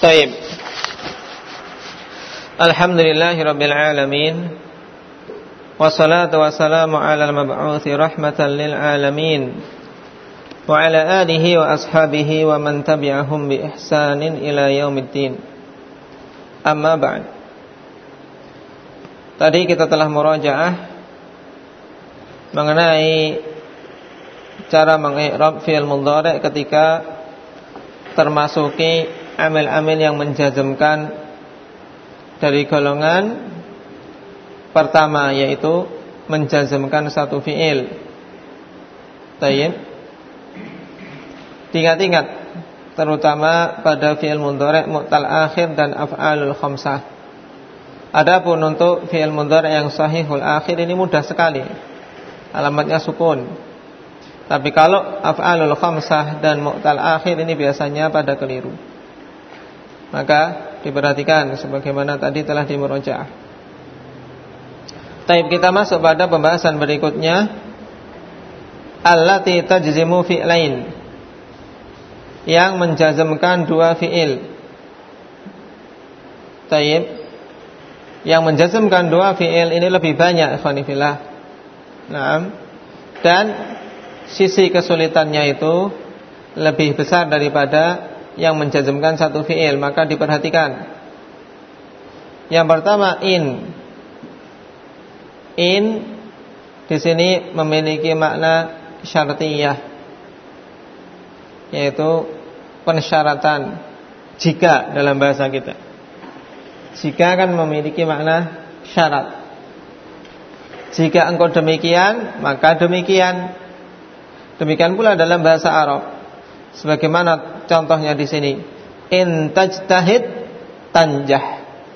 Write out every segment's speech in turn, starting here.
Taib. Alhamdulillahirabbil alamin. Wassalatu wassalamu ala al-mab'uthi rahmatan lil alamin. Wa ala alihi wa ashabihi wa man tabi'ahum bi ihsanin ila yaumiddin. Amma ba'd. Tadi kita telah murajaah mengenai cara mengi'rab fi'il mudhari' ketika termasuki amil-amil yang menjazmkan dari golongan pertama, yaitu menjazmkan satu fi'il. Tayyib. Ingat-ingat, terutama pada fi'il mudhari' mu'tal akhir dan af'alul khamsah. Adapun untuk fi'il mudhari' yang sahihul akhir ini mudah sekali, alamatnya sukun. Tapi kalau af'alul khamsah dan mu'tal akhir ini biasanya pada keliru. Maka diperhatikan sebagaimana tadi telah dimurojaah. Taib, kita masuk pada pembahasan berikutnya. Allati tajzimu fi'lain, yang menjazmkan dua fi'il. Taib, yang menjazmkan dua fi'il ini lebih banyak, ikhwani fillah. Naam. Dan sisi kesulitannya itu lebih besar daripada yang menjazmkan satu fi'il. Maka diperhatikan. Yang pertama, in di sini memiliki makna syartiyah, yaitu pensyaratan. Jika dalam bahasa kita, jika kan memiliki makna syarat. Jika engkau demikian, maka demikian. Demikian pula dalam bahasa Arab. Sebagaimana contohnya di sini, in tajtahid tanjah.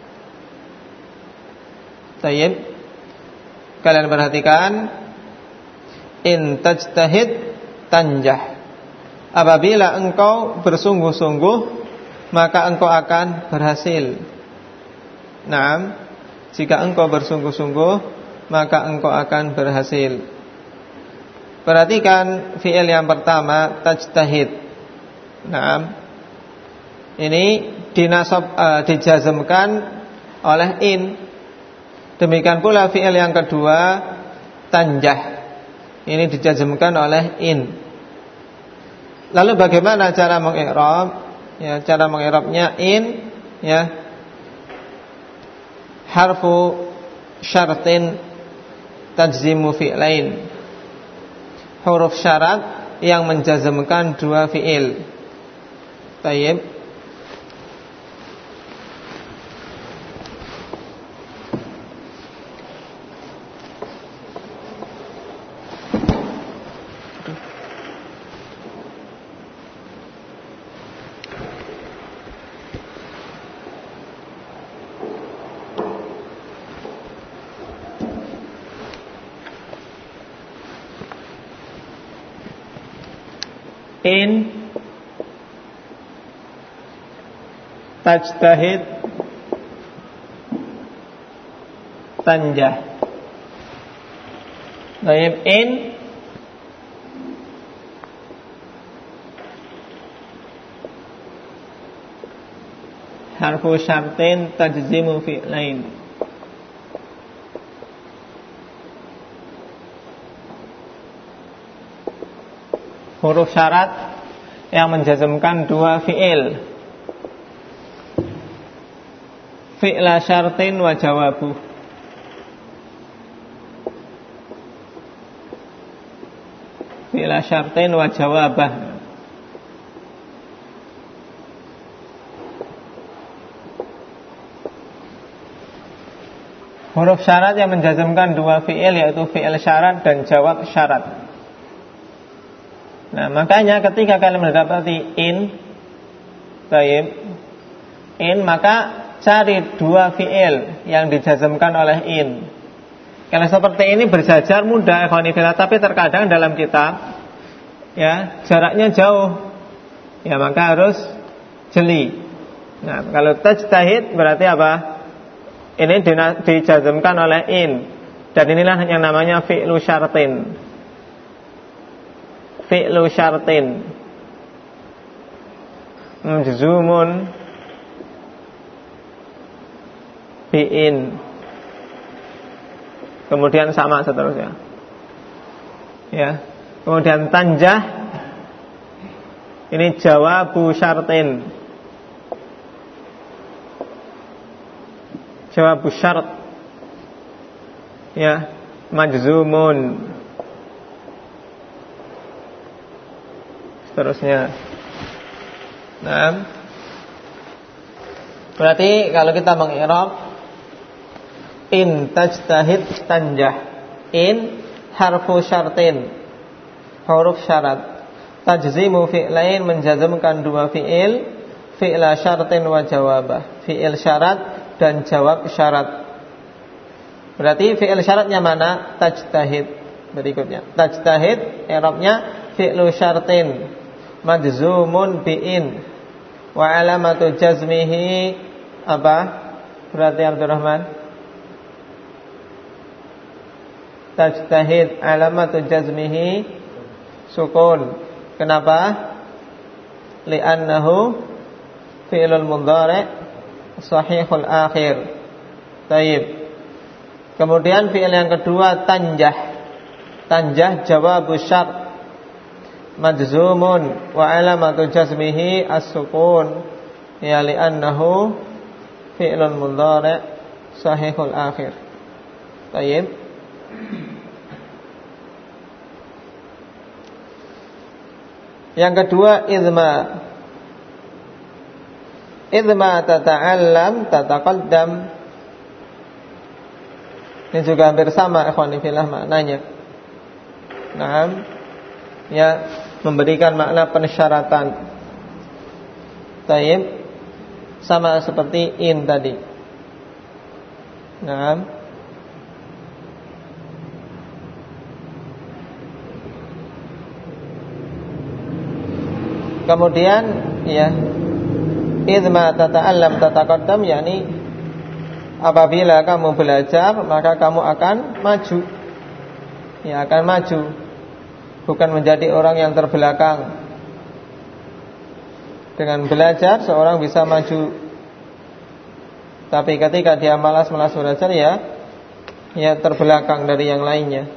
Tayyib, kalian perhatikan, in tajtahid tanjah. Apabila engkau bersungguh-sungguh, maka engkau akan berhasil. Naam, jika engkau bersungguh-sungguh, maka engkau akan berhasil. Perhatikan fi'il yang pertama, tajtahid. Naam, ini dijazmkan oleh in. Demikian pula fi'il yang kedua, tanjah. Ini dijazmkan oleh in. Lalu bagaimana cara mengi'rab? Ya, cara mengi'rabnya in, ya, harfu syartin tajzimu fi'lain. Huruf syarat yang menjazmkan dua fi'il. Tayyib. In, tajtahid, tanjah. Tayyib, in harfu syartin tajzimu fi'lain. Huruf syarat yang menjazmkan dua fi'il. Fi'la syartin wa jawabuh. Fi'la syartin wa jawabah. Huruf syarat yang menjazmkan dua fi'il, yaitu fi'il syarat dan jawab syarat. Nah, makanya ketika kalian mendapati in, tayyib, in, maka cari dua fi'il yang dijazmkan oleh in. Kalau seperti ini berjajar mudah, tapi terkadang dalam kitab, ya, jaraknya jauh, ya, maka harus jeli. Nah, kalau tajtahid berarti apa? Ini dijazmkan oleh in. Dan inilah yang namanya fi'lu syartin. Fi'lu syartin majzumun bi'in. Kemudian sama seterusnya. Ya. Kemudian tanjah, ini jawabu syartin. Jawabu syart. Ya, majzumun. Seterusnya. Nah, berarti kalau kita mengi'rab in tajtahid tanjah. In harfu syartin, huruf syarat. Tajzimu fi'lain, menjazmkan dua fi'il, fi'la syartin wa jawabah, fi'il syarat dan jawab syarat. Berarti fi'il syaratnya mana? Tajtahid. Berikutnya tajtahid, i'rabnya fi'lu syartin majzumun bi'in wa alamatu jazmihi apa? Berarti Abdurrahman, tajtahid alamatu jazmihi sukun. Kenapa? Li'annahu fi'lul mudhari' sahihul akhir. Taib. Kemudian fi'il yang kedua tanjah. Tanjah jawabu syart majzumun wa alamatu jazmihi as-sukun, ya li'annahu fi'lul mudhari' sahihul akhir. Taib. Yang kedua idma. Idma tata'allam tataqaddam. Ini juga hampir sama ikhwani fillah maknanya. Naam, ya, memberikan makna pensyaratan. Taib, sama seperti in tadi. Naam. Kemudian ya, idma tata'allam tataqaddam, yakni apabila kamu belajar maka kamu akan maju. Ya, akan maju, bukan menjadi orang yang terbelakang. Dengan belajar seorang bisa maju. Tapi ketika dia malas-malas belajar, ya terbelakang dari yang lainnya.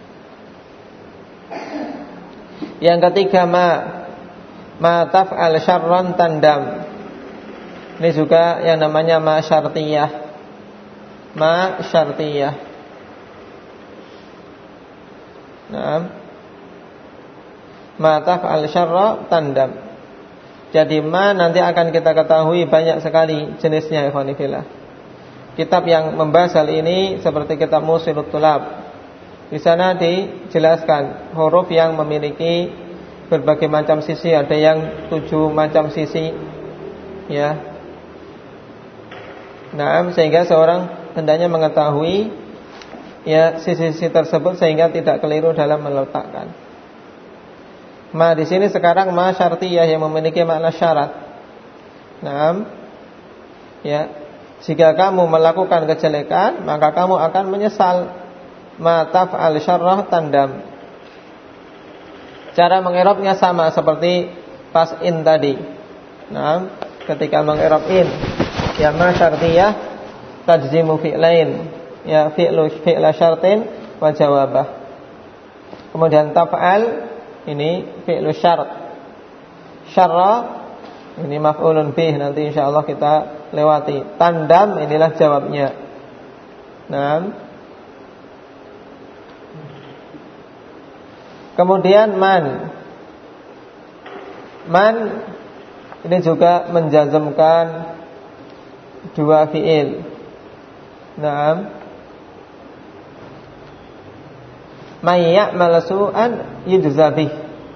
Yang ketiga ma taf'al syarran tandam. Ini juga yang namanya ma syartiyah. Ma syartiyah. Naam. Ma taf'al syarra tandam. Jadi ma nanti akan kita ketahui banyak sekali jenisnya ikhwani fillah. Kitab yang membahas hal ini seperti kitab Mushilul Thulab. Di sana dijelaskan huruf yang memiliki berbagai macam sisi, ada yang 7 macam sisi, ya. Nah, sehingga seorang hendaknya mengetahui ya sisi-sisi tersebut sehingga tidak keliru dalam meletakkan. Ma di sini sekarang ma syartiyah yang memiliki makna syarat. Nah, ya, jika kamu melakukan kejelekan maka kamu akan menyesal. Ma taf'al syarrah tandam. Cara mengi'rabnya sama seperti pas in tadi. Nah, ketika mengi'rab in, ya ma syartiyah tajzimu fi'lain, ya fi'la syartin wa jawabah. Kemudian taf'al ini fi'lu syart. Syarra ini maf'ulun bih, nanti insyaallah kita lewati. Tandam inilah jawabnya. Nah, kemudian man ini juga menjazmkan dua fi'il. Naam. May ya'mal su'an yujza bih.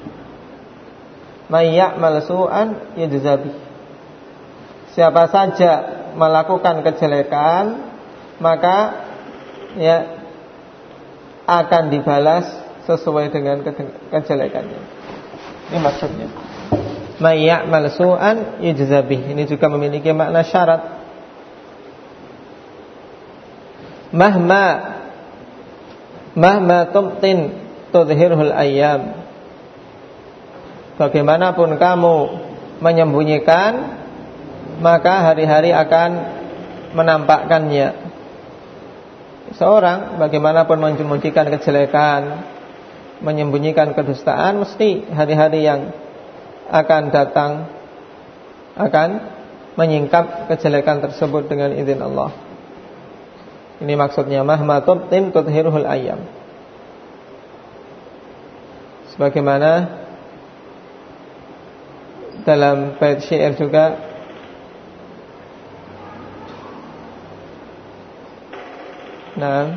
May ya'mal su'an yujza bih. Siapa saja melakukan kejelekan maka ya akan dibalas sesuai dengan kejelekannya. Ini maksudnya. May ya'mal su'an yujza bih. Ini juga memiliki makna syarat. Mahma tumtin tudhirul ayyam. Bagaimanapun kamu menyembunyikan, maka hari-hari akan menampakkannya. Seorang bagaimanapun menyembunyikan kejelekan, menyembunyikan kedustaan, mesti hari-hari yang akan datang akan menyingkap kejelekan tersebut dengan izin Allah. Ini maksudnya mahma tubtin tudhiruhul ayyam. Sebagaimana dalam bait syair juga, nah,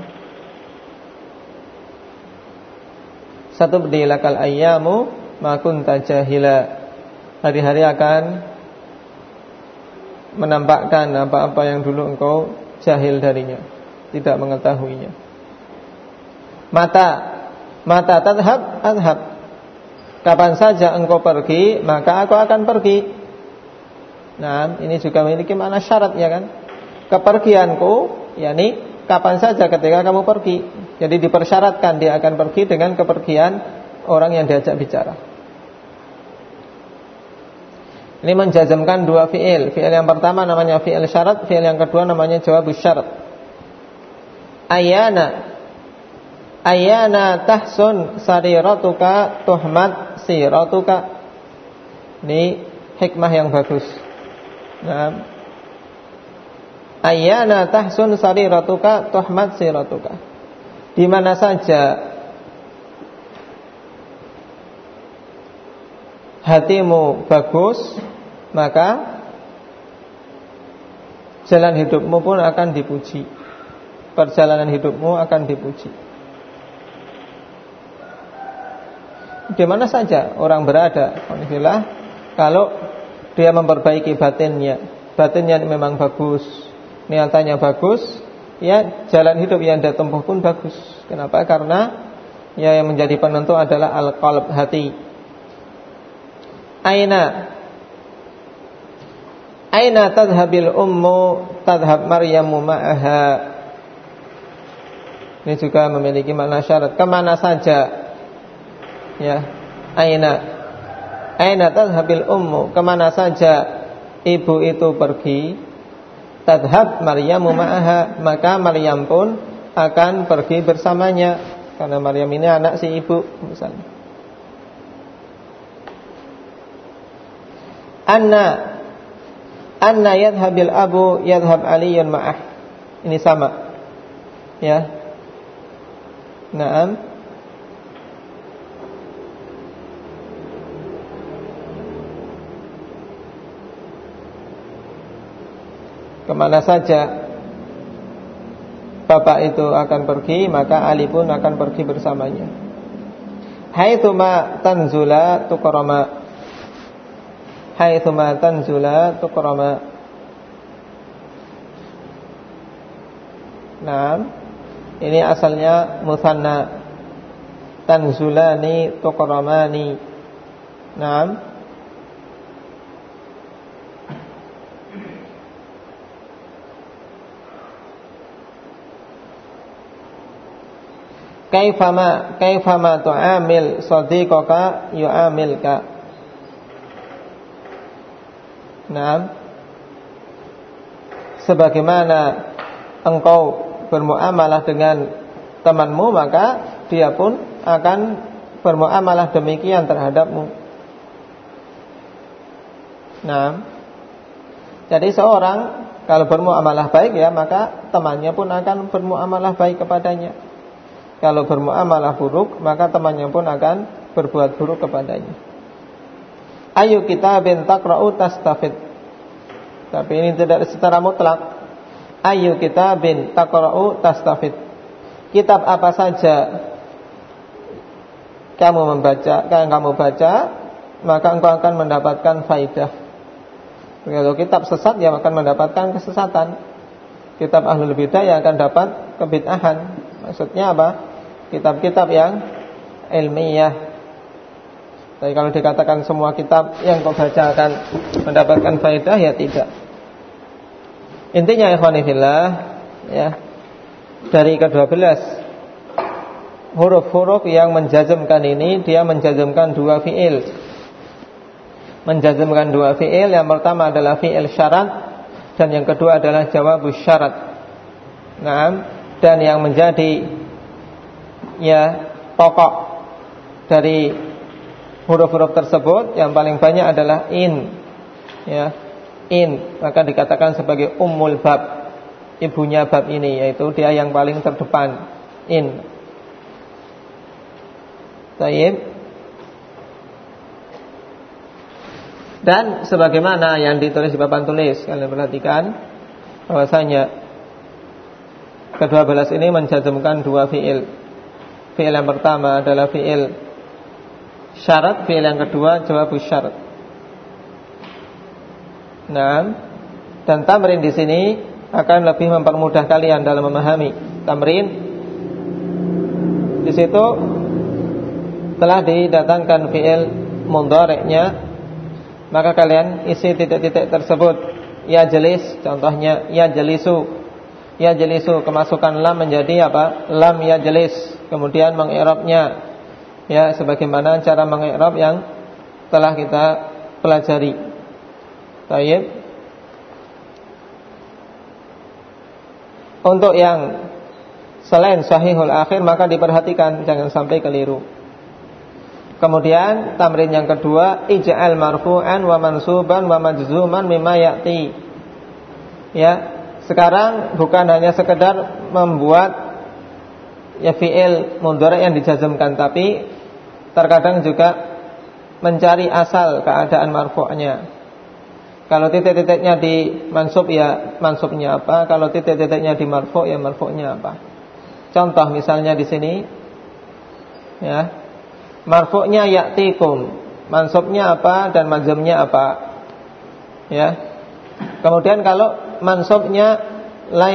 satu bdilakal ayyamu ma kunta jahila. Hari-hari akan menampakkan apa-apa yang dulu engkau jahil darinya, tidak mengetahuinya. Mata tadhab adhab. Kapan saja engkau pergi, maka aku akan pergi. Nah, ini juga memiliki makna syarat, ya kan? Kepergianku, yakni kapan saja ketika kamu pergi. Jadi dipersyaratkan dia akan pergi dengan kepergian orang yang diajak bicara. Ini menjazmkan dua fi'il. Fi'il yang pertama namanya fi'il syarat, fi'il yang kedua namanya jawabus syarat. Ayana tahsun sariratuka tuhmat siratuka. Ini hikmah yang bagus. Nah, ayana tahsun sariratuka tuhmat siratuka. Di mana saja hatimu bagus, maka jalan hidupmu pun akan dipuji. Perjalanan hidupmu akan dipuji. Di mana saja orang berada, alhamdulillah, kalau dia memperbaiki batinnya memang bagus, niatannya bagus, ya jalan hidup yang dia tempuh pun bagus. Kenapa? Karena ya yang menjadi penentu adalah al-qalb, hati. Aina tadhhabil ummu tadhhab Maryamu ma'aha. Ini juga memiliki makna syarat. Kemana saja, ya, aina tadhhabil ummu, kemana saja ibu itu pergi, tadhhab Maryamu ma'aha, maka Maryam pun akan pergi bersamanya, karena Maryam ini anak si ibu misalnya. Anna yadhhabil abu yadhhab Aliyun ma'ah. Ini sama, ya. Naam. Kemana saja bapak itu akan pergi, maka Ali pun akan pergi bersamanya. Haitsuma tanzula tukrama. Haitsuma tanzula tukrama. Nah, ini asalnya musanna. Tanzulani tukramani. Nah, kaifama tu'amil sadiqaka yu'amilka. Nah, sebagaimana engkau bermuamalah dengan temanmu, maka dia pun akan bermuamalah demikian terhadapmu. Nah, jadi seorang kalau bermuamalah baik, ya, maka temannya pun akan bermuamalah baik kepadanya. Kalau bermuamalah buruk, maka temannya pun akan berbuat buruk kepadanya. Ayu kitabin taqra'u tastafid. Tapi ini tidak secara mutlak. Ayu kitabin taqra'u tastafid. Kitab apa saja kamu baca, maka engkau akan mendapatkan faidah. Kalau kitab sesat, ya akan mendapatkan kesesatan. Kitab ahlul bidah, yang akan dapat kebid'ahan. Maksudnya apa? Kitab-kitab yang ilmiah. Tapi kalau dikatakan semua kitab yang kau baca akan mendapatkan faedah, ya tidak. Intinya ikhwani fillah, ya, dari ke-12 huruf-huruf yang menjazmkan ini, dia menjazmkan dua fi'il. Menjazmkan dua fi'il. Yang pertama adalah fi'il syarat, dan yang kedua adalah jawabus syarat. Naam, dan yang menjadi pokok dari huruf-huruf tersebut yang paling banyak adalah in. In, maka dikatakan sebagai ummul bab, ibunya bab ini, yaitu dia yang paling terdepan. In. Baik. Dan sebagaimana yang ditulis di papan tulis, kalian perhatikan bahwasanya ke-12 ini menjazmkan dua fi'il. Fi'il yang pertama adalah fi'il syarat, fi'il yang kedua jawabus syarat. Nah, dan tamrin di sini akan lebih mempermudah kalian dalam memahami. Tamrin di situ telah didatangkan fi'il mudhari'nya, maka kalian isi titik-titik tersebut. Ya jelis, contohnya ya jelisu. Ya jelisu, kemasukan lam menjadi apa? Lam ya jelis. Kemudian mengi'rabnya, sebagaimana cara mengi'rab yang telah kita pelajari. Baik. Untuk yang selain sahihul akhir maka diperhatikan, jangan sampai keliru. Kemudian tamrin yang kedua, ij'al marfu'an wa mansuban wa majzuman mimma ya'ti. Sekarang bukan hanya sekedar membuat fi'il mudhari' yang dijazmkan, tapi terkadang juga mencari asal keadaan marfu'nya. Kalau titik-titiknya di mansub, ya mansubnya apa? Kalau titik-titiknya di marfu', ya marfu'nya apa? Contoh misalnya di sini, marfu'nya ya'tikum, mansubnya apa dan majzumnya apa? Kemudian kalau mansubnya la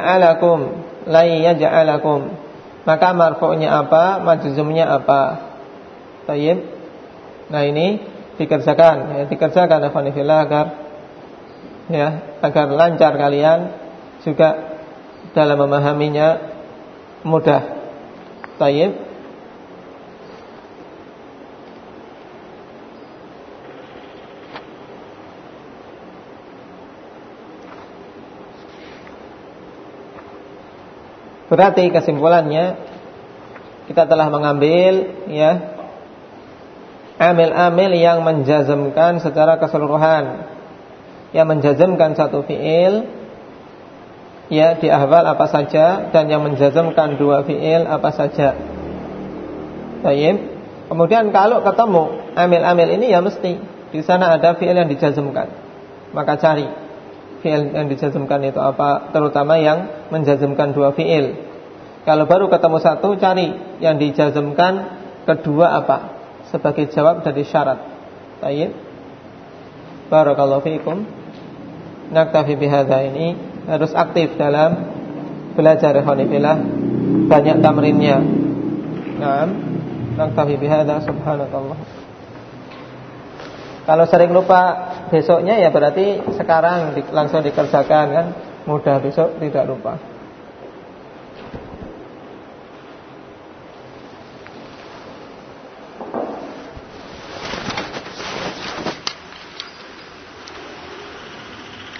yaj'alakum, maka marfu'nya apa, majzumnya apa? Baik. Nah, ini dikerjakan alhamdulillah agar lancar kalian juga dalam memahaminya mudah. Baik. Berarti kesimpulannya kita telah mengambil amil-amil yang menjazmkan secara keseluruhan, yang menjazmkan satu fi'il di ahwal apa saja, dan yang menjazmkan dua fi'il apa saja. Baik. Kemudian kalau ketemu amil-amil ini, ya mesti di sana ada fi'il yang dijazmkan, maka cari fi'il yang dijazmkan itu apa, terutama yang menjazmkan dua fi'il. Kalau baru ketemu satu, cari yang dijazmkan kedua apa, sebagai jawab dari syarat. Baik. Barakallahu fiikum. Naktafi bihadza, ini harus aktif dalam belajar ikhwanifillah, banyak tamrinnya. Naam. Naktafi bihadza, subhanakallah. Kalau sering lupa besoknya, ya berarti sekarang langsung dikerjakan, kan mudah, besok tidak lupa.